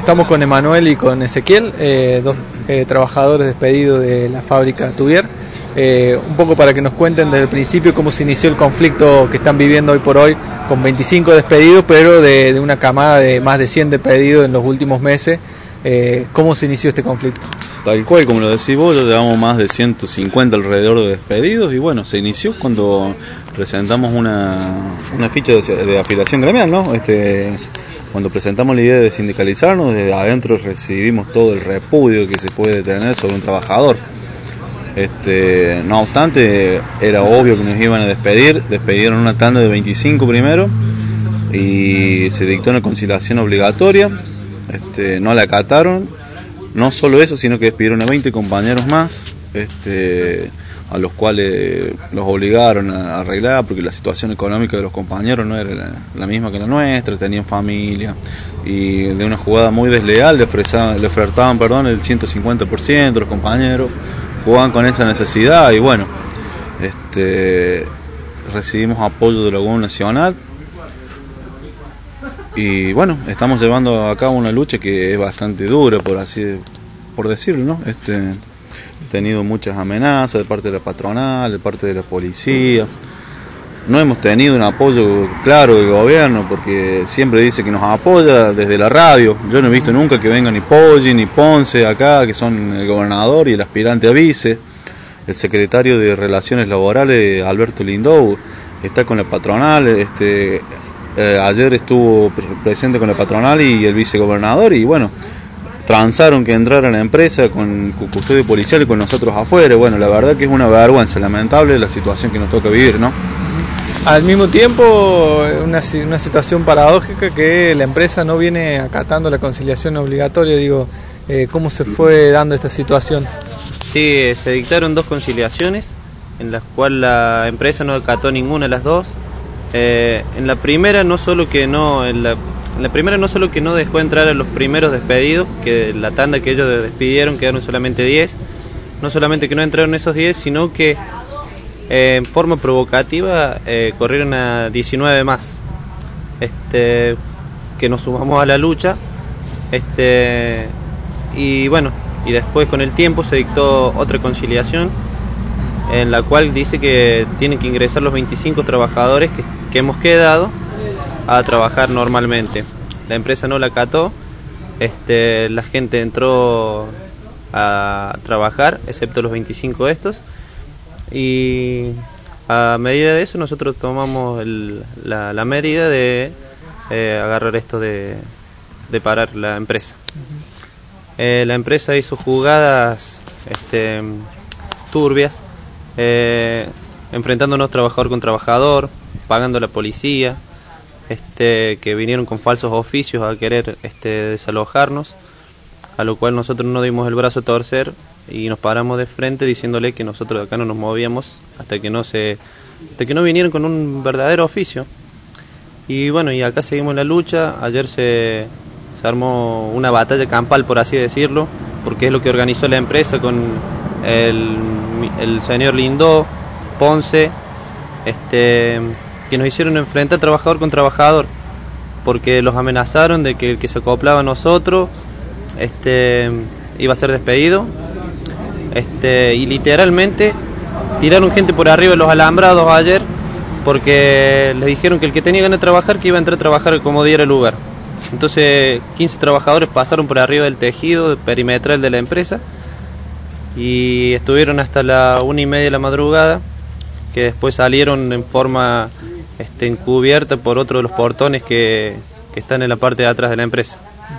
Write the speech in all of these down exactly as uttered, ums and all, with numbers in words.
estamos con Emanuel y con Ezequiel, eh, dos eh, trabajadores despedidos de la fábrica Tuvier. Eh, un poco para que nos cuenten desde el principio cómo se inició el conflicto que están viviendo hoy por hoy, con veinticinco despedidos, pero de, de una camada de más de cien despedidos en los últimos meses. Eh, ¿Cómo se inició este conflicto? Tal cual, como lo decís vos, ya llevamos más de ciento cincuenta alrededor de despedidos y bueno, se inició cuando presentamos una, una ficha de, de afiliación gremial, ¿no? Este, cuando presentamos la idea de sindicalizarnos, desde adentro recibimos todo el repudio que se puede tener sobre un trabajador. Este, no obstante, era obvio que nos iban a despedir, despidieron una tanda de veinticinco primero y se dictó una conciliación obligatoria, este, no la acataron, no solo eso, sino que despidieron a veinte compañeros más, este, a los cuales los obligaron a arreglar porque la situación económica de los compañeros no era la, la misma que la nuestra, tenían familia y de una jugada muy desleal le ofertaban, le ofertaban perdón, el ciento cincuenta por ciento los compañeros. Jugaban con esa necesidad y bueno, este, recibimos apoyo de la Gobierno Nacional y bueno, estamos llevando a cabo una lucha que es bastante dura, por así por decirlo, ¿no? Este, he tenido muchas amenazas de parte de la patronal, de parte de la policía. No hemos tenido un apoyo claro del gobierno porque siempre dice que nos apoya desde la radio. Yo no he visto nunca que venga ni Poggi ni Ponce acá, que son el gobernador y el aspirante a vice. El secretario de Relaciones Laborales, Alberto Lindou, está con la patronal. Este, eh, ayer estuvo presente con la patronal y el vicegobernador y bueno, transaron que entrara la empresa con custodia policial y con nosotros afuera. Bueno, la verdad que es una vergüenza, lamentable la situación que nos toca vivir, ¿no? Al mismo tiempo, una, una situación paradójica que la empresa no viene acatando la conciliación obligatoria. Digo, eh, ¿cómo se fue dando esta situación? Sí, se dictaron dos conciliaciones, en las cuales la empresa no acató ninguna de las dos. Eh, en la primera no solo que no, en la, en la primera no solo que no dejó entrar a los primeros despedidos, que la tanda que ellos despidieron quedaron solamente diez. No solamente que no entraron esos diez, sino que Eh, en forma provocativa eh, corrieron a diecinueve más, este, que nos sumamos a la lucha, este, y bueno, y después con el tiempo se dictó otra conciliación en la cual dice que tienen que ingresar los veinticinco trabajadores que, que hemos quedado a trabajar normalmente. La empresa no la acató, este, la gente entró a trabajar excepto los veinticinco estos. Y a medida de eso nosotros tomamos el, la, la medida de eh, agarrar esto de, de parar la empresa. Uh-huh. eh, la empresa hizo jugadas este, turbias, eh, enfrentándonos trabajador con trabajador, pagando a la policía, este, que vinieron con falsos oficios a querer este, desalojarnos, a lo cual nosotros no dimos el brazo a torcer y nos paramos de frente diciéndole que nosotros de acá no nos movíamos hasta que no se hasta que no vinieron con un verdadero oficio. Y bueno, y acá seguimos la lucha. Ayer se, se armó una batalla campal, por así decirlo, porque es lo que organizó la empresa con el, el señor Lindó, Ponce, este, que nos hicieron enfrentar trabajador con trabajador, porque los amenazaron de que el que se acoplaba a nosotros este, iba a ser despedido. Este, y literalmente tiraron gente por arriba de los alambrados ayer porque les dijeron que el que tenía ganas de trabajar que iba a entrar a trabajar como diera lugar. Entonces quince trabajadores pasaron por arriba del tejido perimetral de la empresa y estuvieron hasta la una y media de la madrugada, que después salieron en forma este, encubierta por otro de los portones que, que están en la parte de atrás de la empresa.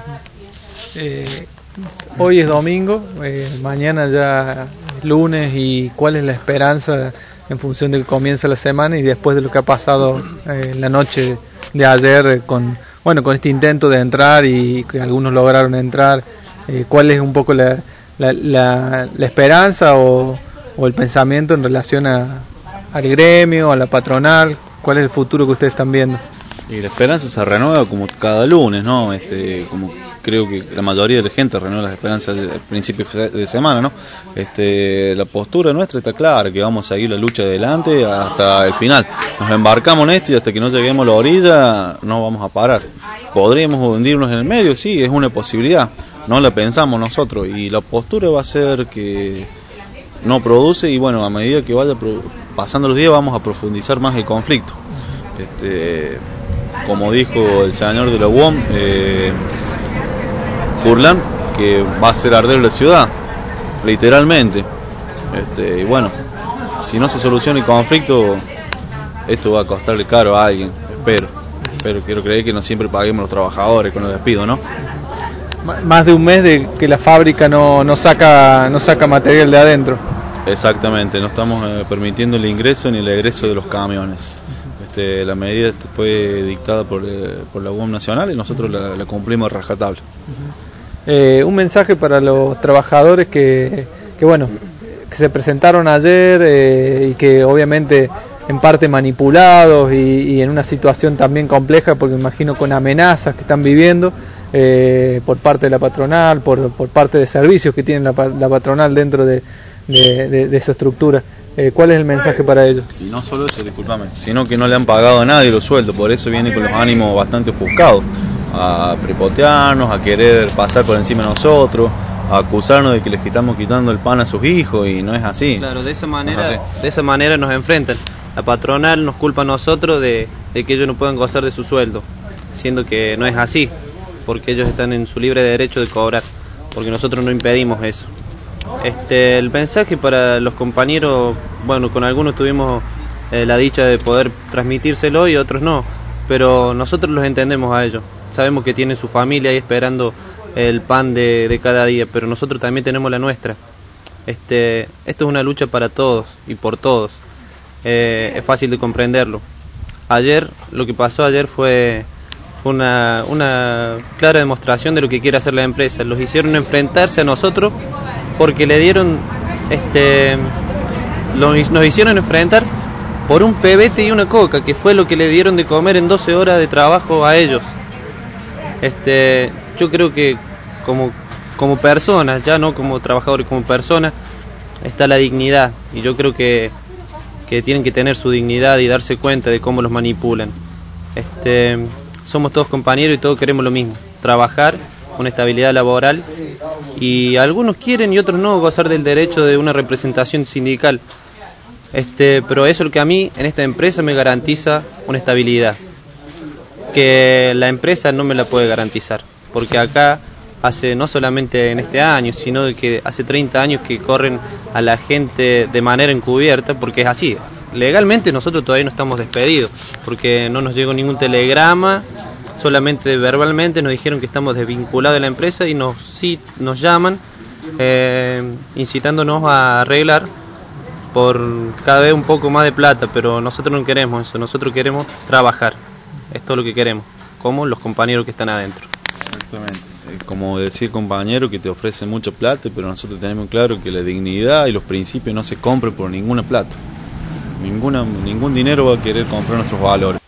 eh... Hoy es domingo, eh, mañana ya es lunes, y ¿cuál es la esperanza en función de que comienza la semana y después de lo que ha pasado eh, la noche de ayer eh, con bueno con este intento de entrar y que algunos lograron entrar? Eh, ¿Cuál es un poco la, la, la, la esperanza o, o el pensamiento en relación a, al gremio, a la patronal? ¿Cuál es el futuro que ustedes están viendo? Y la esperanza se renueva como cada lunes, ¿no? Este, como creo que la mayoría de la gente renueva las esperanzas al principio de semana, ¿no? Este, la postura nuestra está clara, que vamos a seguir la lucha adelante hasta el final. Nos embarcamos en esto y hasta que no lleguemos a la orilla no vamos a parar. ¿Podríamos hundirnos en el medio? Sí, es una posibilidad. No la pensamos nosotros y la postura va a ser que no produce y bueno, a medida que vaya pasando los días vamos a profundizar más el conflicto. Este, como dijo el señor de la U O M, eh, Furlan, que va a hacer arder la ciudad, literalmente. Este, y bueno, si no se soluciona el conflicto, esto va a costarle caro a alguien, espero. Pero quiero creer que no siempre paguemos los trabajadores con los despidos, ¿no? Más de un mes de que la fábrica no, no saca no saca material de adentro. Exactamente, no estamos eh, permitiendo el ingreso ni el egreso de los camiones. Este, la medida fue dictada por, eh, por la U O M nacional y nosotros la, la cumplimos a rajatabla. Uh-huh. eh, un mensaje para los trabajadores que, que bueno, que se presentaron ayer eh, y que obviamente en parte manipulados y, y en una situación también compleja, porque me imagino con amenazas que están viviendo. Eh, por parte de la patronal, por, por parte de servicios que tiene la, la patronal dentro de, de, de, de esa estructura. Eh, ¿Cuál es el mensaje para ellos? Y no solo eso, discúlpame, sino que no le han pagado a nadie los sueldos, por eso viene con los ánimos bastante ofuscados, a prepotearnos, a querer pasar por encima de nosotros, a acusarnos de que les estamos quitando el pan a sus hijos y no es así. Claro, de esa manera, no de esa manera nos enfrentan. La patronal nos culpa a nosotros de, de que ellos no puedan gozar de su sueldo, siendo que no es así, porque ellos están en su libre derecho de cobrar, porque nosotros no impedimos eso. Este, el mensaje para los compañeros, bueno, con algunos tuvimos eh, la dicha de poder transmitírselo y otros no, pero nosotros los entendemos a ellos, sabemos que tienen su familia ahí esperando el pan de, de cada día, pero nosotros también tenemos la nuestra. Este, esto es una lucha para todos y por todos, eh, es fácil de comprenderlo. Ayer, lo que pasó ayer fue Una, una clara demostración de lo que quiere hacer la empresa. Los hicieron enfrentarse a nosotros porque le dieron, este, los, nos hicieron enfrentar por un pebete y una coca, que fue lo que le dieron de comer en doce horas de trabajo a ellos. Este, yo creo que como, como personas, ya no como trabajadores, como personas, está la dignidad, y yo creo que, que tienen que tener su dignidad y darse cuenta de cómo los manipulan. Este, somos todos compañeros y todos queremos lo mismo, trabajar con estabilidad laboral, y algunos quieren y otros no gozar del derecho de una representación sindical. Este, pero eso es lo que a mí en esta empresa me garantiza una estabilidad, que la empresa no me la puede garantizar, porque acá hace no solamente en este año, sino de que hace treinta años que corren a la gente de manera encubierta, porque es así. Legalmente nosotros todavía no estamos despedidos, porque no nos llegó ningún telegrama, solamente verbalmente nos dijeron que estamos desvinculados de la empresa y nos, sí, nos llaman eh, incitándonos a arreglar por cada vez un poco más de plata, pero nosotros no queremos eso, nosotros queremos trabajar, es todo lo que queremos, como los compañeros que están adentro. Exactamente, como decir compañero que te ofrece mucha plata, pero nosotros tenemos claro que la dignidad y los principios no se compran por ninguna plata. Ninguna, ningún dinero va a querer comprar nuestros valores.